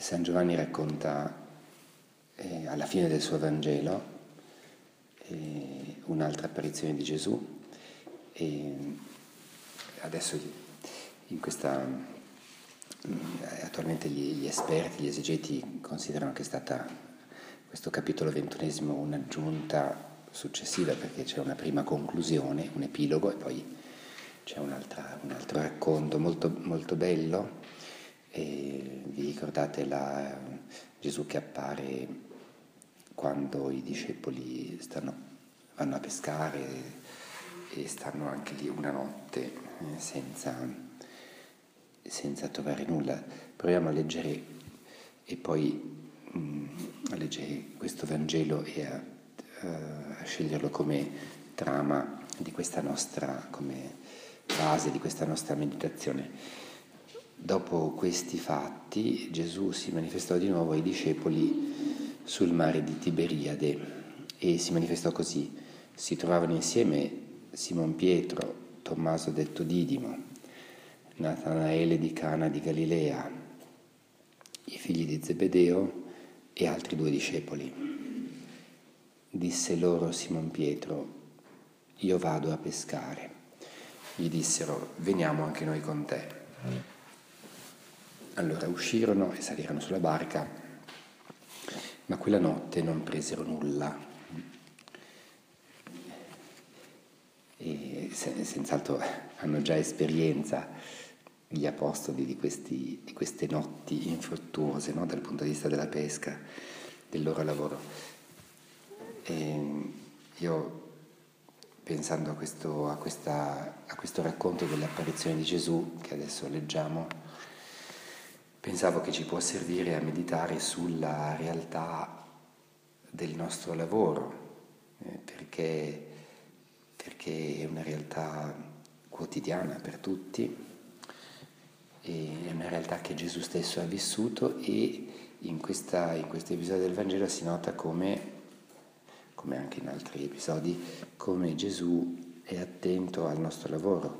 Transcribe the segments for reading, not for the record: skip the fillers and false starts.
San Giovanni racconta alla fine del suo Vangelo un'altra apparizione di Gesù, e adesso in questa, attualmente gli esperti, gli esegeti considerano che è stata questo capitolo 21 un'aggiunta successiva, perché c'è una prima conclusione, un epilogo, e poi c'è un altro racconto molto, molto bello. E vi ricordate Gesù che appare quando i discepoli vanno a pescare e stanno anche lì una notte senza trovare nulla. Proviamo a leggere e poi a leggere questo Vangelo e a sceglierlo come trama di questa nostra, come base di questa nostra meditazione. Dopo questi fatti Gesù si manifestò di nuovo ai discepoli sul mare di Tiberiade e si manifestò così. Si trovavano insieme Simon Pietro, Tommaso detto Didimo, Natanaele di Cana di Galilea, i figli di Zebedeo e altri 2 discepoli. Disse loro Simon Pietro: io vado a pescare. Gli dissero: veniamo anche noi con te. Allora uscirono e salirono sulla barca, ma quella notte non presero nulla. E senz'altro hanno già esperienza gli apostoli di queste notti infruttuose, no? Dal punto di vista della pesca, del loro lavoro. E io, pensando a questo racconto dell'apparizione di Gesù che adesso leggiamo, pensavo che ci può servire a meditare sulla realtà del nostro lavoro, perché è una realtà quotidiana per tutti, è una realtà che Gesù stesso ha vissuto, e in questo episodio del Vangelo si nota come anche in altri episodi, come Gesù è attento al nostro lavoro.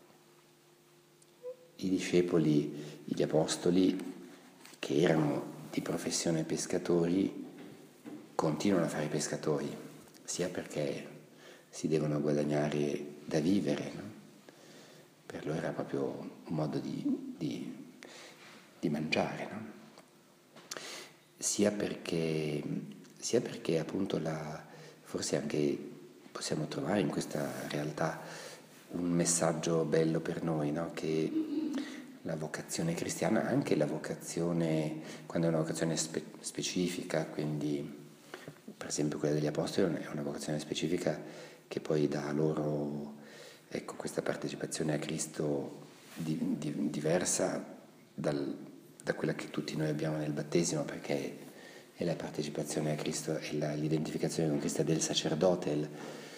I discepoli, gli apostoli, che erano di professione pescatori, continuano a fare pescatori, sia perché si devono guadagnare da vivere, no? Per loro era proprio un modo di mangiare, no? Sia perché appunto forse anche possiamo trovare in questa realtà un messaggio bello per noi, no? Che la vocazione cristiana, anche la vocazione, quando è una vocazione specifica, quindi per esempio quella degli apostoli è una vocazione specifica che poi dà loro, ecco, questa partecipazione a Cristo diversa da quella che tutti noi abbiamo nel battesimo, perché è la partecipazione a Cristo, è l'identificazione con Cristo del sacerdote,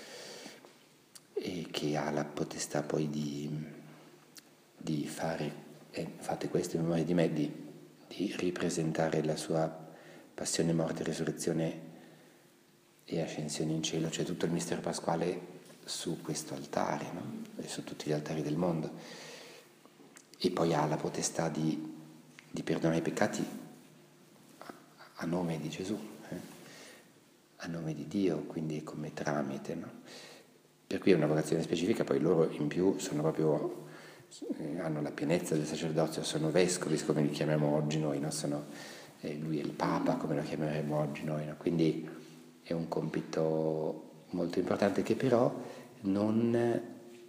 e che ha la potestà poi di fare, fate questo in memoria di me, di ripresentare la sua passione, morte, risurrezione e ascensione in cielo, cioè tutto il mistero pasquale su questo altare, no? E su tutti gli altari del mondo. E poi ha la potestà di perdonare i peccati a nome di Gesù, a nome di Dio, quindi come tramite, no? Per cui è una vocazione specifica. Poi loro in più sono proprio, hanno la pienezza del sacerdozio, sono vescovi, come li chiamiamo oggi noi, no? Lui è il Papa, come lo chiameremo oggi noi, no? Quindi è un compito molto importante, che però non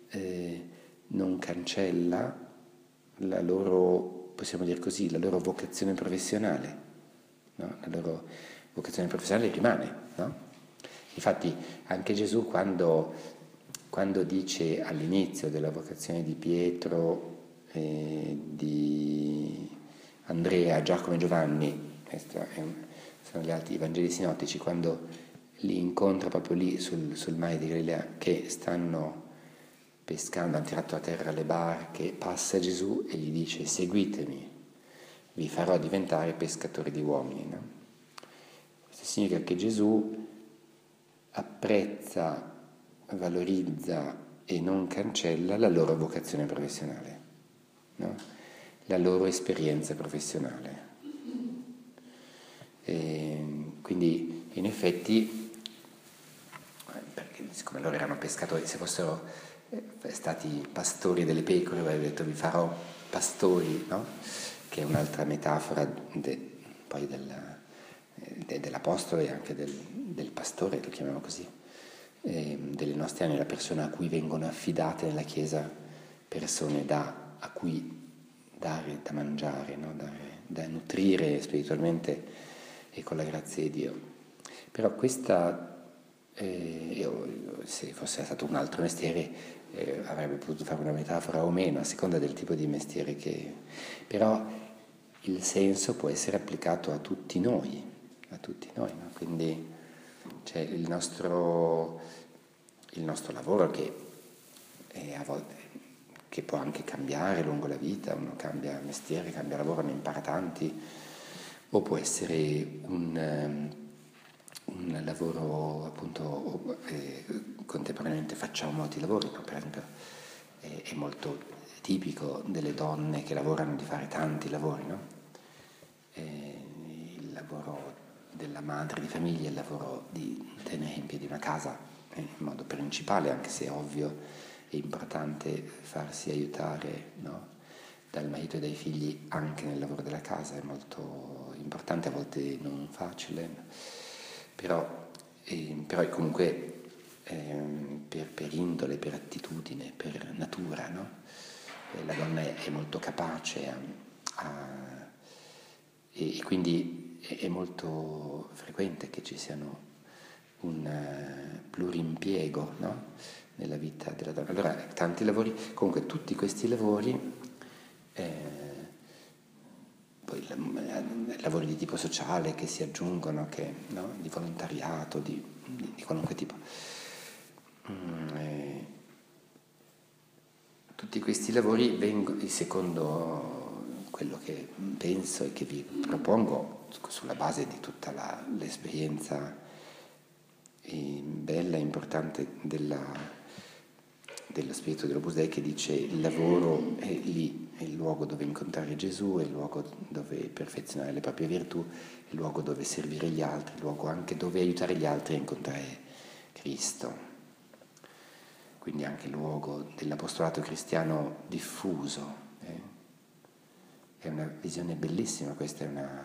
cancella la loro, possiamo dire così, la loro vocazione professionale, no? La loro vocazione professionale rimane, no? Infatti anche Gesù quando dice all'inizio della vocazione di Pietro, di Andrea, Giacomo e Giovanni, sono gli altri Vangeli sinottici, quando li incontra proprio lì sul mare di Galilea, che stanno pescando, hanno tirato a terra le barche, passa Gesù e gli dice: seguitemi, vi farò diventare pescatori di uomini, no? Questo significa che Gesù apprezza, valorizza e non cancella la loro vocazione professionale, no? La loro esperienza professionale. Quindi in effetti, perché siccome loro erano pescatori, se fossero stati pastori delle pecore, avrebbe detto vi farò pastori, no? Che è un'altra metafora poi dell'apostolo e anche del pastore, lo chiamiamo così, delle nostre anime, la persona a cui vengono affidate nella Chiesa persone a cui dare da mangiare, no? Da nutrire spiritualmente e con la grazia di Dio. Però questa, se fosse stato un altro mestiere, avrebbe potuto fare una metafora o meno, a seconda del tipo di mestiere che... Però il senso può essere applicato a tutti noi, no? Quindi c'è il nostro lavoro a volte, che può anche cambiare lungo la vita, uno cambia mestiere, cambia lavoro, ne impara tanti, o può essere un lavoro appunto, contemporaneamente facciamo molti lavori, no? Per esempio è molto tipico delle donne che lavorano di fare tanti lavori, no? Il lavoro della madre di famiglia, il lavoro di tenere in piedi una casa in modo principale, anche se è ovvio è importante farsi aiutare, no? Dal marito e dai figli anche nel lavoro della casa, è molto importante, a volte non facile, però comunque per indole, per attitudine, per natura, no? La donna è molto capace e quindi è molto frequente che ci siano un plurimpiego, no? Nella vita della donna. Allora, tanti lavori, comunque tutti questi lavori, poi lavori di tipo sociale che si aggiungono, no? Di volontariato, di qualunque tipo. Tutti questi lavori vengono, secondo quello che penso e che vi propongo, sulla base di tutta l'esperienza bella e importante dello spirito dell'Opus Dei, che dice il lavoro è lì, è il luogo dove incontrare Gesù, è il luogo dove perfezionare le proprie virtù, è il luogo dove servire gli altri, il luogo anche dove aiutare gli altri a incontrare Cristo. Quindi anche il luogo dell'apostolato cristiano diffuso. È una visione bellissima, questa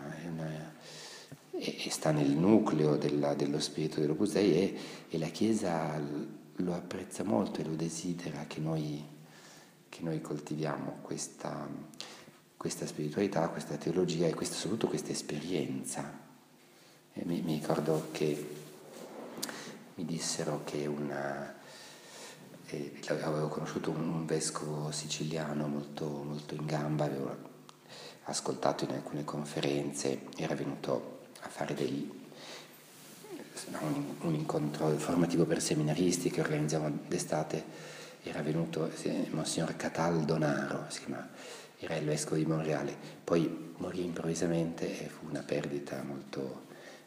e sta nel nucleo dello spirito dell'Opus Dei, e la Chiesa lo apprezza molto e lo desidera che noi coltiviamo questa spiritualità, questa teologia e soprattutto questa esperienza. Mi ricordo che mi dissero che avevo conosciuto un vescovo siciliano molto, molto in gamba, avevo ascoltato in alcune conferenze, era venuto a fare un incontro formativo per seminaristi che organizziamo d'estate, era venuto Monsignor Cataldo Naro, si chiama, era il vescovo di Monreale, poi morì improvvisamente e fu una perdita molto,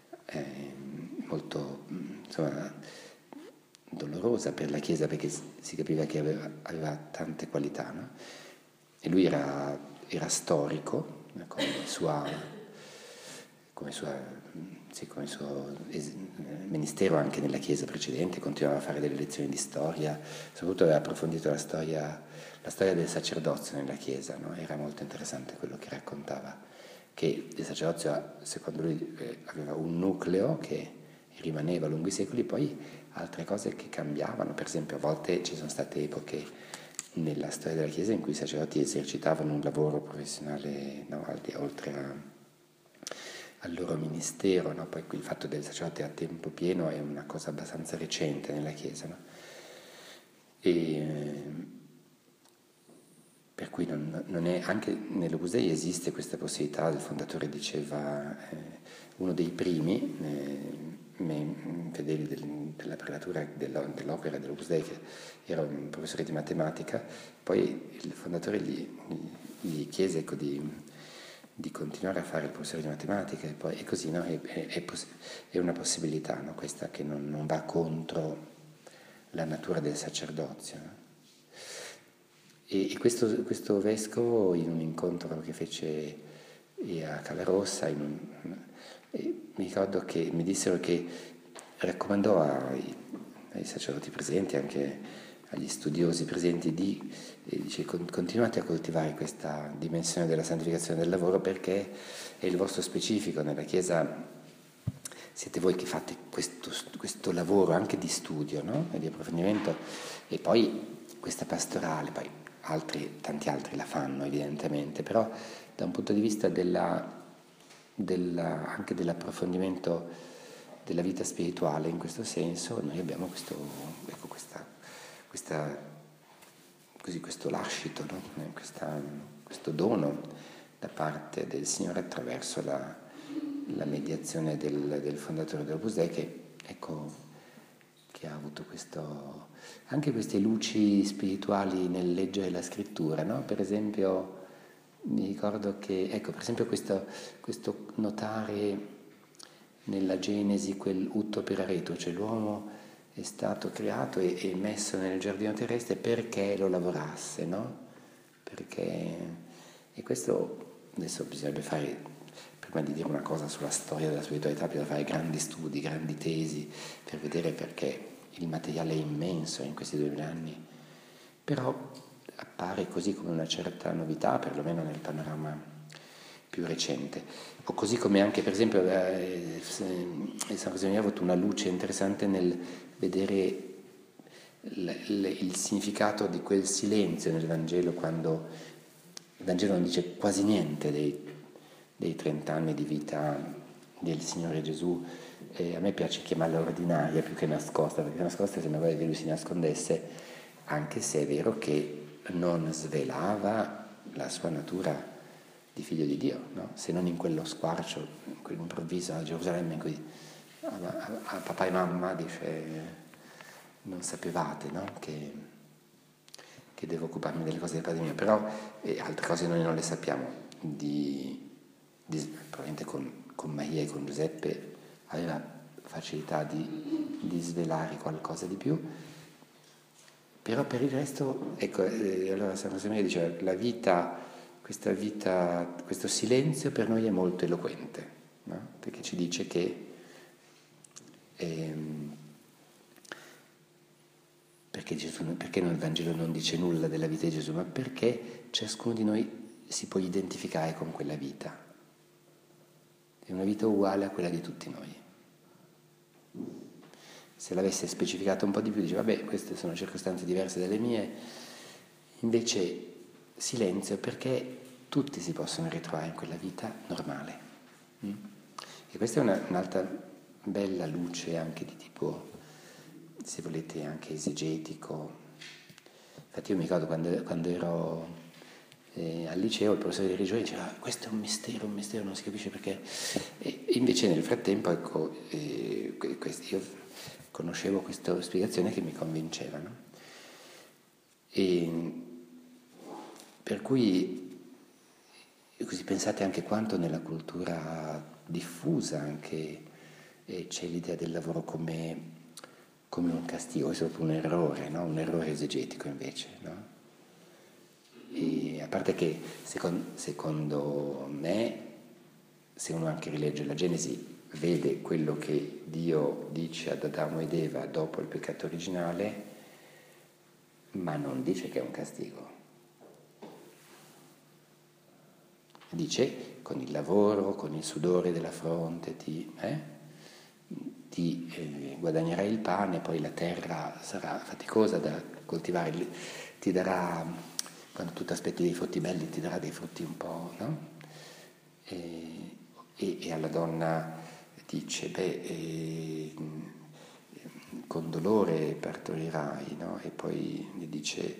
molto insomma, dolorosa per la Chiesa, perché si capiva che aveva tante qualità, no? E lui era storico, come il suo ministero anche nella Chiesa precedente, continuava a fare delle lezioni di storia, soprattutto aveva approfondito la storia del sacerdozio nella Chiesa, no? Era molto interessante quello che raccontava, che il sacerdozio, secondo lui, aveva un nucleo che rimaneva lungo i secoli, poi altre cose che cambiavano. Per esempio, a volte ci sono state epoche nella storia della Chiesa in cui i sacerdoti esercitavano un lavoro professionale, no, oltre al loro ministero, no? Poi il fatto del sacerdote a tempo pieno è una cosa abbastanza recente nella Chiesa, no? E per cui non è, anche nell'Opus Dei esiste questa possibilità. Il fondatore diceva, uno dei primi fedeli della prelatura dell'opera dell'Opus Dei, che era un professore di matematica, poi il fondatore gli chiese, ecco, di continuare a fare il professore di matematica, e così, no? È una possibilità, no? Questa che non va contro la natura del sacerdozio, no? E questo vescovo, in un incontro che fece a Calarossa, E mi ricordo che mi dissero che raccomandò ai sacerdoti presenti, anche agli studiosi presenti, dice, continuate a coltivare questa dimensione della santificazione del lavoro, perché è il vostro specifico. Nella Chiesa siete voi che fate questo lavoro anche di studio, no? E di approfondimento, e poi questa pastorale, poi tanti altri la fanno evidentemente, però da un punto di vista anche dell'approfondimento della vita spirituale, in questo senso noi abbiamo questo lascito, no? Questo dono da parte del Signore attraverso la mediazione del fondatore dell'Opus Dei, che ha avuto anche queste luci spirituali nel leggere la scrittura, no? Per esempio mi ricordo che, per esempio questo notare nella Genesi quel utto per areto, cioè l'uomo è stato creato e messo nel giardino terrestre perché lo lavorasse, no? E questo adesso bisognerebbe fare, prima di dire una cosa sulla storia della spiritualità, bisogna fare grandi studi, grandi tesi, per vedere perché il materiale è immenso in questi 2000 anni, però appare così come una certa novità, perlomeno nel panorama più recente. O così come anche, per esempio, San Cosimo ha avuto una luce interessante nel vedere il significato di quel silenzio nel Vangelo, quando il Vangelo non dice quasi niente dei 30 anni di vita del Signore Gesù. A me piace chiamarla ordinaria più che nascosta, perché nascosta sembra che lui si nascondesse, anche se è vero che non svelava la sua natura di figlio di Dio, no? Se non in quello squarcio, in quell'improvviso a Gerusalemme in cui a papà e mamma dice: non sapevate, no? che devo occuparmi delle cose del Padre mio, però altre cose noi non le sappiamo. Probabilmente con Maria e con Giuseppe aveva facilità di svelare qualcosa di più, però per il resto, allora San Josemaria diceva, questa vita, questo silenzio per noi è molto eloquente, no? Perché ci dice che perché il Vangelo non dice nulla della vita di Gesù, ma perché ciascuno di noi si può identificare con quella vita. È una vita uguale a quella di tutti noi. Se l'avesse specificato un po' di più, diceva, vabbè, queste sono circostanze diverse dalle mie, invece silenzio perché tutti si possono ritrovare in quella vita normale. E questa è un'altra bella luce anche di tipo, se volete, anche esegetico. Infatti io mi ricordo quando ero al liceo, il professore di religione diceva, questo è un mistero, non si capisce perché. E invece nel frattempo, io conoscevo questa spiegazione che mi convinceva, no? E per cui così pensate anche quanto nella cultura diffusa anche c'è l'idea del lavoro come un castigo. Questo è proprio un errore, no? Un errore esegetico invece, no? E a parte che secondo me, se uno anche rilegge la Genesi, vede quello che Dio dice ad Adamo ed Eva dopo il peccato originale, ma non dice che è un castigo. Dice, con il lavoro, con il sudore della fronte ti guadagnerai il pane, poi la terra sarà faticosa da coltivare, ti darà, quando tu ti aspetti dei frutti belli, ti darà dei frutti un po', no? E alla donna dice, con dolore partorirai, no? E poi gli dice,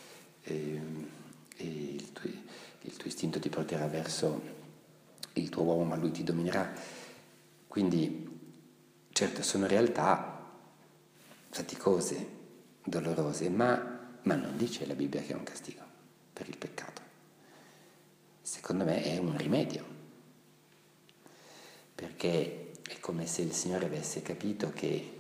il tuo istinto ti porterà verso il tuo uomo, ma lui ti dominerà. Quindi, certo, sono realtà faticose, dolorose, ma non dice la Bibbia che è un castigo per il peccato. Secondo me è un rimedio, perché è come se il Signore avesse capito che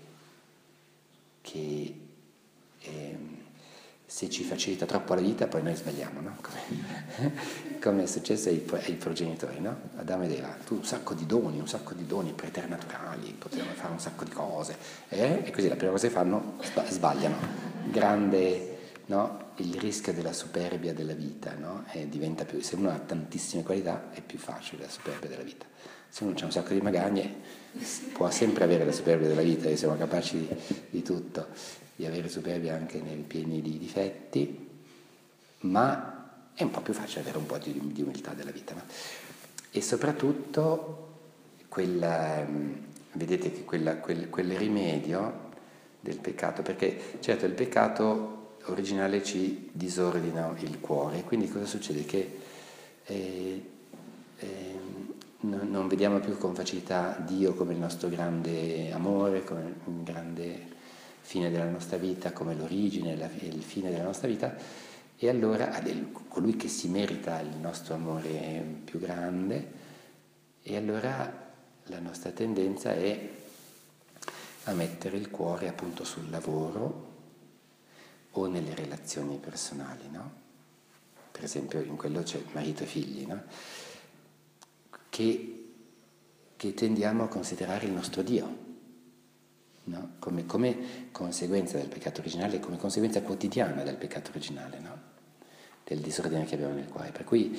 se ci facilita troppo la vita poi noi sbagliamo, no? come è successo ai progenitori, no? Adamo ed Eva, tu un sacco di doni preternaturali, potevano fare un sacco di cose, e così la prima cosa che fanno, sbagliano. Grande, no? Il rischio della superbia della vita, no? Diventa più, se uno ha tantissime qualità è più facile la superbia della vita. Se uno ha un sacco di magagne, può sempre avere la superbia della vita, e siamo capaci di tutto, di avere superbia anche nei pieni di difetti, ma è un po' più facile avere un po' di umiltà della vita, no? E soprattutto vedete che quel rimedio del peccato, perché certo il peccato originale ci disordina il cuore, quindi cosa succede? Che non vediamo più con facilità Dio come il nostro grande amore, come il grande fine della nostra vita, come l'origine, il fine della nostra vita, e allora colui che si merita il nostro amore più grande, e allora la nostra tendenza è a mettere il cuore appunto sul lavoro o nelle relazioni personali, no? Per esempio in quello c'è marito e figli, no? Che tendiamo a considerare il nostro Dio, no? Come conseguenza del peccato originale, come conseguenza quotidiana del peccato originale, no? Del disordine che abbiamo nel cuore. Per cui,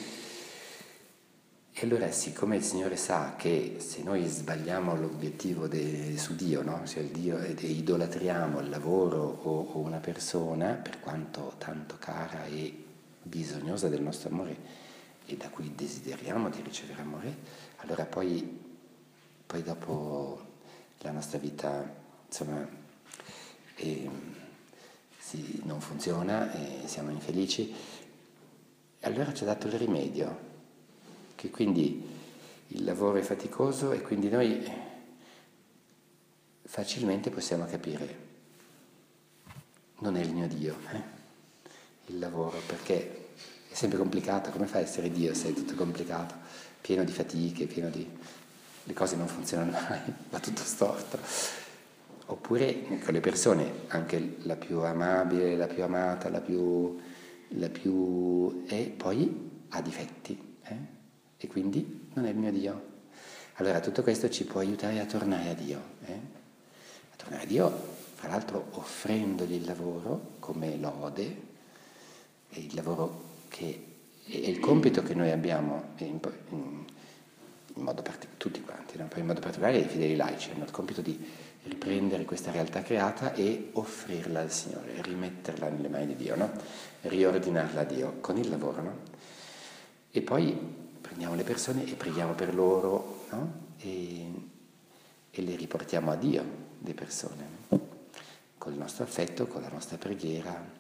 e allora siccome il Signore sa che se noi sbagliamo l'obiettivo su Dio, no? Cioè il Dio, e idolatriamo il lavoro o una persona, per quanto tanto cara e bisognosa del nostro amore e da cui desideriamo di ricevere amore, allora poi dopo la nostra vita, insomma, non funziona e siamo infelici. E allora ci ha dato il rimedio, che quindi il lavoro è faticoso e quindi noi facilmente possiamo capire, non è il mio Dio, il lavoro, perché è sempre complicato. Come fai a essere Dio se è tutto complicato, pieno di fatiche, le cose non funzionano mai, va tutto storto. Oppure con le persone, anche la più amabile, la più amata, e poi ha difetti, e quindi non è il mio Dio. Allora tutto questo ci può aiutare a tornare a Dio, a tornare a Dio, fra l'altro offrendogli il lavoro come lode, e il lavoro che è il compito che noi abbiamo in modo particolare, tutti quanti, no? Poi in modo particolare i fedeli laici hanno il compito di riprendere questa realtà creata e offrirla al Signore, rimetterla nelle mani di Dio, no? Riordinarla a Dio con il lavoro, no? E poi prendiamo le persone e preghiamo per loro, no? E le riportiamo a Dio, le persone, no? Con il nostro affetto, con la nostra preghiera.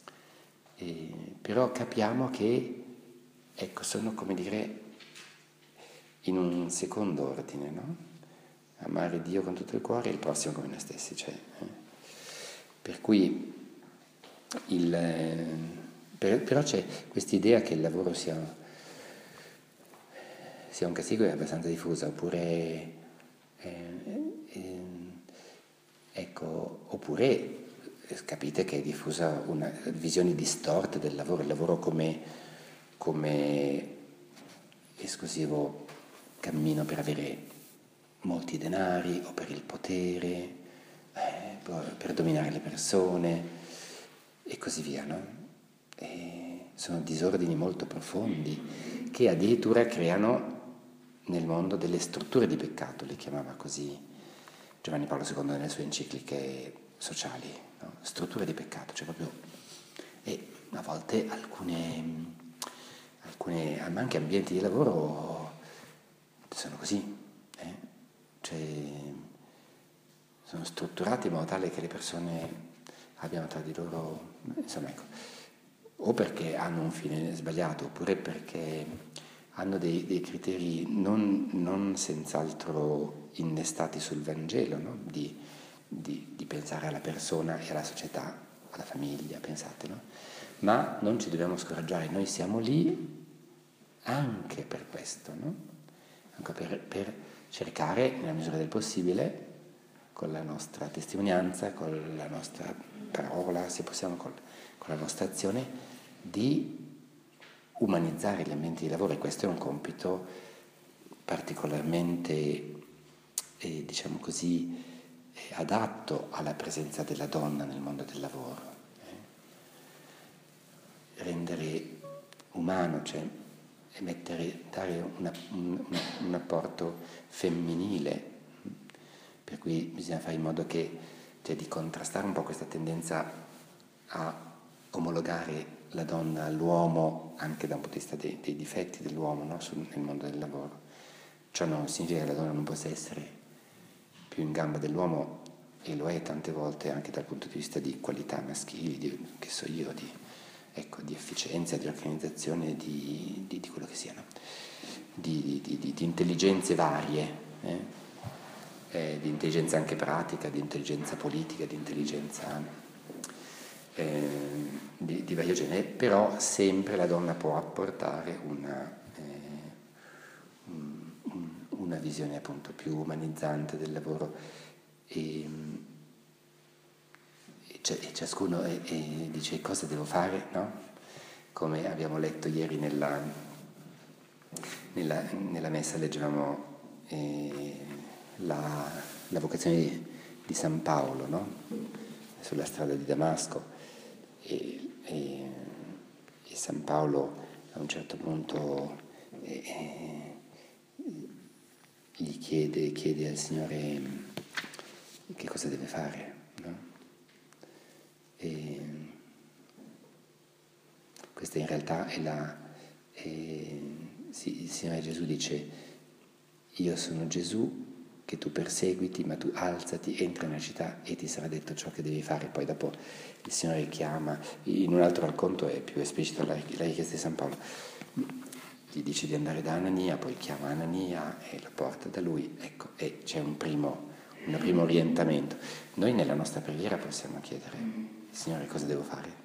Però capiamo che, ecco, sono, come dire, in un secondo ordine, no? Amare Dio con tutto il cuore e il prossimo come noi stessi, cioè, per cui però c'è questa idea che il lavoro sia un castigo, è abbastanza diffusa, oppure oppure capite che è diffusa una visione distorta del lavoro, il lavoro come esclusivo cammino per avere molti denari o per il potere, per dominare le persone e così via, no? Sono disordini molto profondi che addirittura creano nel mondo delle strutture di peccato, le chiamava così Giovanni Paolo II nelle sue encicliche sociali, no? Strutture di peccato, cioè proprio, e a volte alcune ma anche ambienti di lavoro sono così, cioè sono strutturati in modo tale che le persone abbiano tra di loro, insomma, ecco, o perché hanno un fine sbagliato, oppure perché hanno dei criteri non senz'altro innestati sul Vangelo, no? Di pensare alla persona e alla società, alla famiglia, pensate, no? Ma non ci dobbiamo scoraggiare, noi siamo lì anche per questo, no? Anche per cercare, nella misura del possibile, con la nostra testimonianza, con la nostra parola, se possiamo, con la nostra azione, di umanizzare gli ambienti di lavoro, e questo è un compito particolarmente, diciamo così, adatto alla presenza della donna nel mondo del lavoro. Rendere umano, cioè dare un apporto femminile, per cui bisogna fare in modo che, cioè, di contrastare un po' questa tendenza a omologare la donna all'uomo anche da un punto di vista dei difetti dell'uomo, no? Nel mondo del lavoro. Ciò non significa che la donna non possa essere più in gamba dell'uomo, e lo è tante volte anche dal punto di vista di qualità maschili, che so io, di efficienza, di organizzazione, di quello che siano, di intelligenze varie, di intelligenza anche pratica, di intelligenza politica, di intelligenza di vario genere, però sempre la donna può apportare una visione appunto più umanizzante del lavoro, e ciascuno dice cosa devo fare, no? Come abbiamo letto ieri nella messa, leggevamo la vocazione di San Paolo, no? Sulla strada di Damasco, e San Paolo a un certo punto gli chiede al Signore che cosa deve fare, no? E questa in realtà è il Signore Gesù dice: io sono Gesù che tu perseguiti, ma tu alzati, entra nella città e ti sarà detto ciò che devi fare. Poi dopo il Signore chiama, in un altro racconto è più esplicito la richiesta di San Paolo, gli dice di andare da Anania, poi chiama Anania e lo porta da lui, ecco, e c'è un primo orientamento. Noi nella nostra preghiera possiamo chiedere: Signore, cosa devo fare?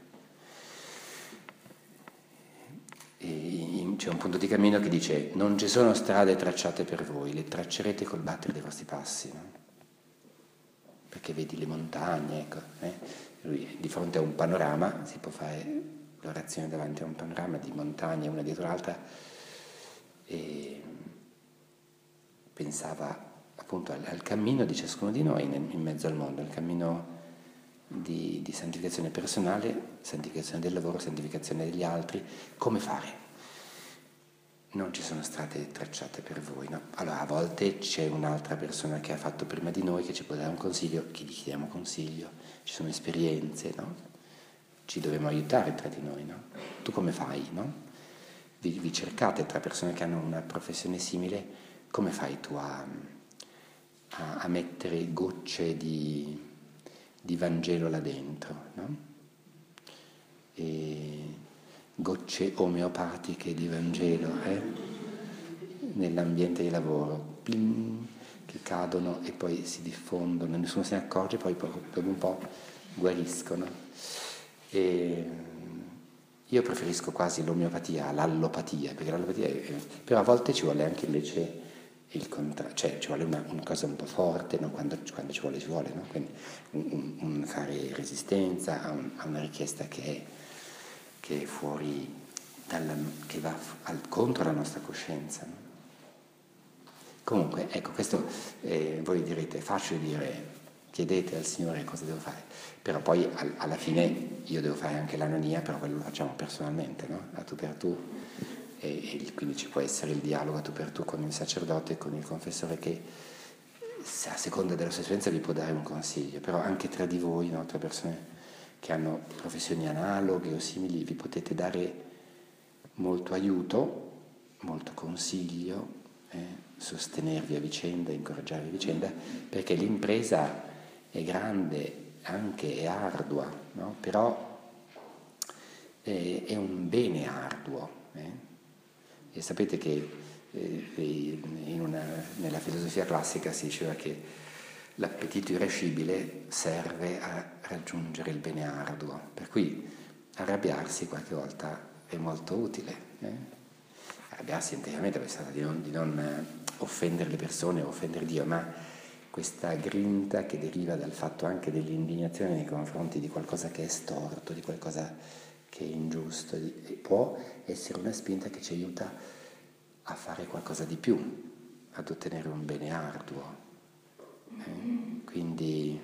C'è un punto di cammino che dice: non ci sono strade tracciate per voi, le traccerete col battere dei vostri passi, no? Perché vedi le montagne, ecco, Lui di fronte a un panorama, si può fare l'orazione davanti a un panorama di montagne una dietro l'altra, e pensava appunto al cammino di ciascuno di noi in mezzo al mondo, al cammino di santificazione personale, santificazione del lavoro, santificazione degli altri. Come fare? Non ci sono strade tracciate per voi, no? Allora, a volte c'è un'altra persona che ha fatto prima di noi che ci può dare un consiglio, che gli chiediamo consiglio, ci sono esperienze, no? Ci dobbiamo aiutare tra di noi, no? Tu come fai, no? Vi cercate tra persone che hanno una professione simile, come fai tu a mettere gocce di Vangelo là dentro, no? E gocce omeopatiche di Vangelo nell'ambiente di lavoro, che cadono e poi si diffondono, nessuno se ne accorge, poi dopo un po' guariscono. E io preferisco quasi l'omeopatia all'allopatia, perché l'allopatia però a volte ci vuole anche invece il contrario, cioè ci vuole una cosa un po' forte, no? Quando ci vuole, no? Quindi un fare resistenza a una richiesta che è fuori, che va contro la nostra coscienza, no? Comunque, ecco, questo voi direte: è facile dire, chiedete al Signore cosa devo fare, però poi alla fine io devo fare anche l'anonia, però quello lo facciamo personalmente, no? A tu per tu, e quindi ci può essere il dialogo a tu per tu con il sacerdote, con il confessore, che a seconda della sua esperienza vi può dare un consiglio, però anche tra di voi, no? Tra persone che hanno professioni analoghe o simili, vi potete dare molto aiuto, molto consiglio, sostenervi a vicenda, incoraggiarvi a vicenda, perché l'impresa è grande, anche è ardua, no? Però è un bene arduo. E sapete che nella filosofia classica si diceva che l'appetito irascibile serve a raggiungere il bene arduo, per cui arrabbiarsi qualche volta è molto utile. Arrabbiarsi integramente per stare di non offendere le persone o offendere Dio, ma questa grinta che deriva dal fatto anche dell'indignazione nei confronti di qualcosa che è storto, di qualcosa che è ingiusto, e può essere una spinta che ci aiuta a fare qualcosa di più, ad ottenere un bene arduo. Quindi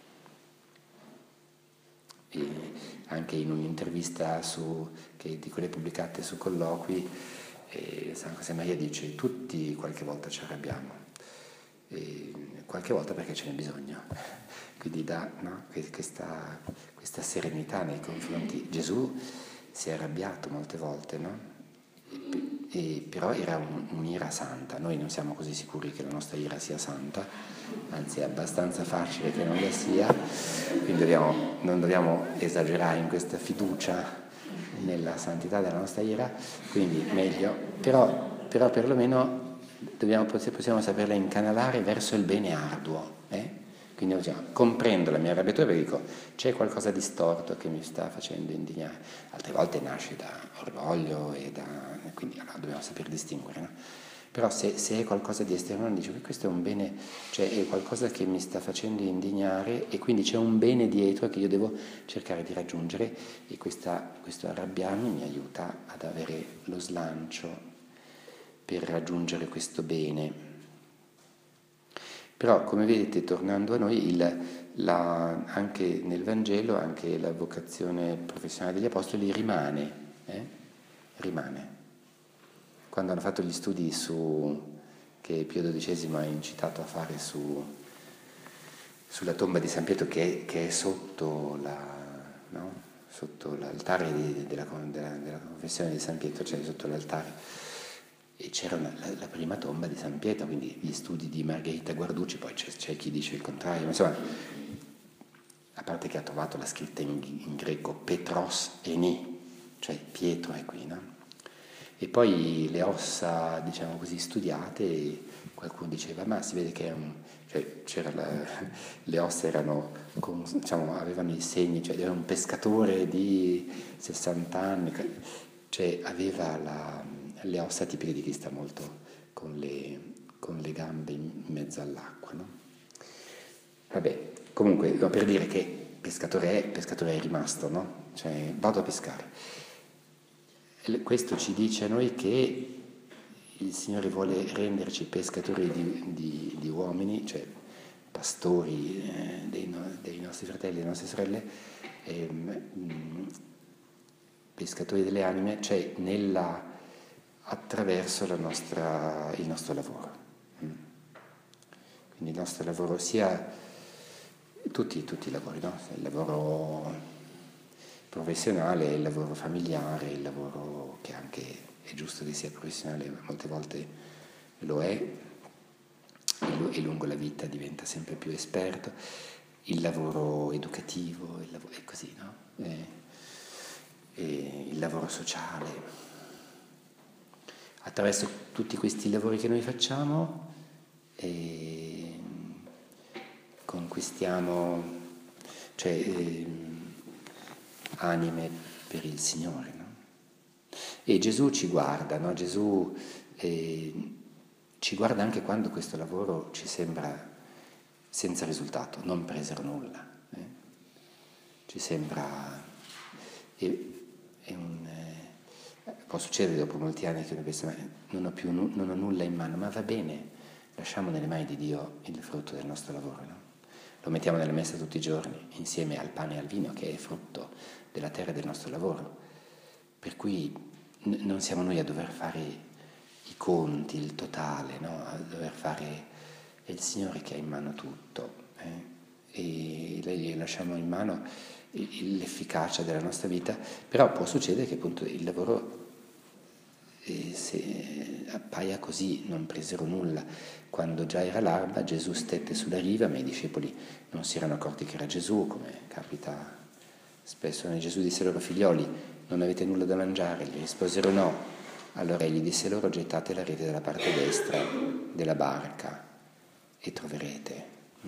anche in un'intervista di quelle pubblicate su Colloqui, San José Maria dice: tutti qualche volta ci arrabbiamo, qualche volta perché ce n'è bisogno, quindi dà, no? questa serenità nei confronti. Gesù si è arrabbiato molte volte, no? Però era un'ira santa. Noi non siamo così sicuri che la nostra ira sia santa, anzi è abbastanza facile che non la sia, quindi non dobbiamo esagerare in questa fiducia nella santità della nostra ira, quindi meglio, però perlomeno possiamo saperla incanalare verso il bene arduo. Quindi comprendo la mia arrabbiatura perché dico: c'è qualcosa di storto che mi sta facendo indignare. Altre volte nasce da orgoglio quindi allora dobbiamo saper distinguere, no? Però se è qualcosa di esterno, dice che questo è un bene, cioè è qualcosa che mi sta facendo indignare, e quindi c'è un bene dietro che io devo cercare di raggiungere, e questo arrabbiarmi mi aiuta ad avere lo slancio per raggiungere questo bene. Però, come vedete, tornando a noi, anche nel Vangelo, anche la vocazione professionale degli Apostoli rimane. Quando hanno fatto gli studi che Pio XII ha incitato a fare sulla tomba di San Pietro, che è sotto l'altare della confessione di San Pietro, cioè sotto l'altare, e c'era la prima tomba di San Pietro, quindi gli studi di Margherita Guarducci, poi c'è chi dice il contrario, ma insomma, a parte che ha trovato la scritta in greco Petros eni, cioè Pietro è qui, no? E poi le ossa, diciamo così, studiate, e qualcuno diceva: ma si vede che le ossa erano, avevano i segni, cioè era un pescatore di 60 anni, cioè aveva le ossa tipiche di chi sta molto con le gambe in mezzo all'acqua, no? Vabbè, comunque, per dire che pescatore è rimasto, no? Cioè, vado a pescare. Questo ci dice a noi che il Signore vuole renderci pescatori di uomini, cioè pastori dei nostri fratelli e delle nostre sorelle, pescatori delle anime, cioè attraverso il nostro lavoro. Quindi il nostro lavoro, sia tutti i lavori, no? Il lavoro professionale, il lavoro familiare, il lavoro che anche è giusto che sia professionale, ma molte volte lo è, e lungo la vita diventa sempre più esperto, il lavoro educativo, è così, no? E il lavoro sociale. Attraverso tutti questi lavori che noi facciamo conquistiamo, anime per il Signore, no? E Gesù ci guarda, no? Gesù ci guarda anche quando questo lavoro ci sembra senza risultato, non presero nulla. Ci sembra... può succedere dopo molti anni che uno pensa: non ho nulla in mano, ma va bene, lasciamo nelle mani di Dio il frutto del nostro lavoro, no? Lo mettiamo nella messa tutti i giorni, insieme al pane e al vino, che è frutto della terra e del nostro lavoro. Per cui non siamo noi a dover fare i conti, il totale, no? A dover fare... È il Signore che ha in mano tutto, e gli lasciamo in mano l'efficacia della nostra vita. Però può succedere che appunto il lavoro se appaia così, non presero nulla. Quando già era l'alba, Gesù stette sulla riva, ma i discepoli non si erano accorti che era Gesù, come capita spesso. Gesù disse loro: figlioli, non avete nulla da mangiare? Gli risposero no. Allora egli disse loro: gettate la rete dalla parte destra della barca e troverete.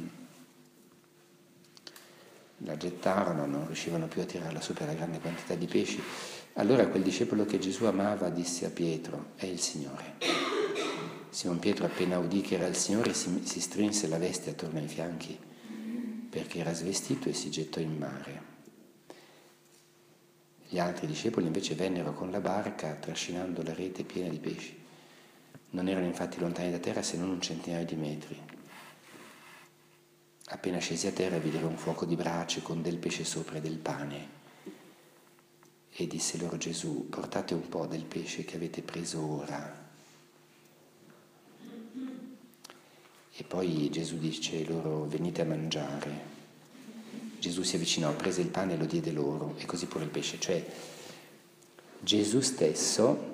La gettarono, non riuscivano più a tirarla su per la grande quantità di pesci. Allora quel discepolo che Gesù amava disse a Pietro: è il Signore. Simon Pietro, appena udì che era il Signore, si strinse la veste attorno ai fianchi perché era svestito, e si gettò in mare. Gli altri discepoli invece vennero con la barca trascinando la rete piena di pesci. Non erano infatti lontani da terra se non un centinaio di metri. Appena scesi a terra videro un fuoco di brace con del pesce sopra e del pane. E disse loro Gesù: portate un po' del pesce che avete preso ora. E poi Gesù dice loro: venite a mangiare. Gesù si avvicinò, prese il pane e lo diede loro, e così pure il pesce. Cioè Gesù stesso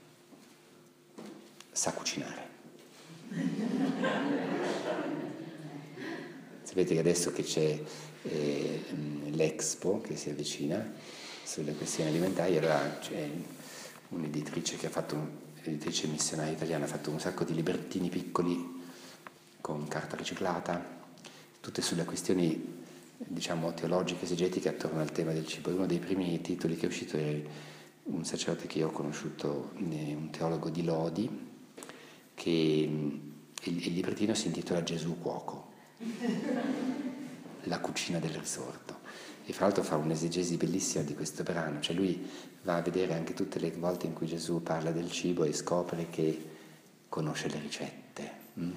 sa cucinare. Sapete che adesso che c'è l'Expo che si avvicina sulle questioni alimentari, allora c'è un'editrice che ha fatto, un'editrice missionaria italiana, ha fatto un sacco di librettini piccoli con carta riciclata, tutte sulle questioni, diciamo, teologiche, esegetiche attorno al tema del cibo. E uno dei primi titoli che è uscito è un sacerdote che io ho conosciuto, un teologo di Lodi, che il librettino si intitola Gesù Cuoco, la cucina del risorto. E fra l'altro fa un'esegesi bellissima di questo brano, cioè lui va a vedere anche tutte le volte in cui Gesù parla del cibo e scopre che conosce le ricette.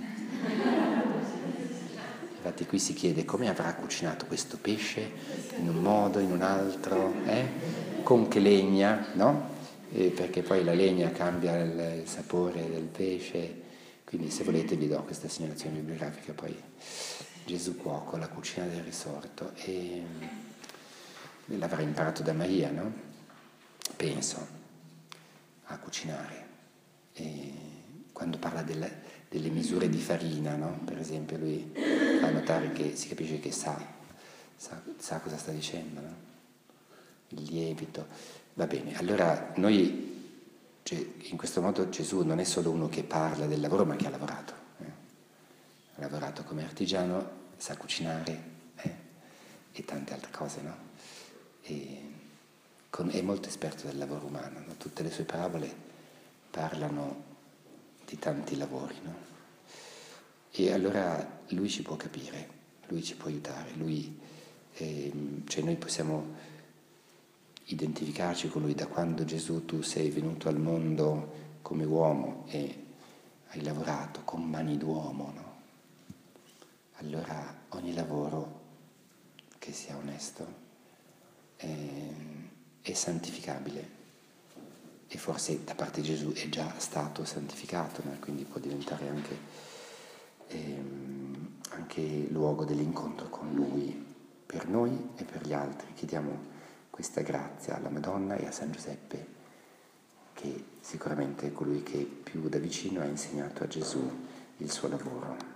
Infatti qui si chiede come avrà cucinato questo pesce, in un modo, in un altro, con che legna, no? Perché poi la legna cambia il sapore del pesce. Quindi se volete vi do questa segnalazione bibliografica. Poi Gesù Cuoco, la cucina del risorto, e l'avrà imparato da Maria, no? Penso, a cucinare. E quando parla delle misure di farina, no? Per esempio lui fa notare che si capisce che sa cosa sta dicendo, no? Il lievito. Va bene, allora noi, cioè, in questo modo Gesù non è solo uno che parla del lavoro, ma che ha lavorato. Ha lavorato come artigiano, sa cucinare e tante altre cose, no? È molto esperto del lavoro umano, no? Tutte le sue parabole parlano di tanti lavori, no? E allora lui ci può capire, lui ci può aiutare, cioè noi possiamo identificarci con lui. Da quando Gesù tu sei venuto al mondo come uomo e hai lavorato con mani d'uomo, no? Allora ogni lavoro che sia onesto è santificabile, e forse da parte di Gesù è già stato santificato, no? Quindi può diventare anche luogo dell'incontro con Lui, per noi e per gli altri. Chiediamo questa grazia alla Madonna e a San Giuseppe, che sicuramente è colui che più da vicino ha insegnato a Gesù il suo lavoro.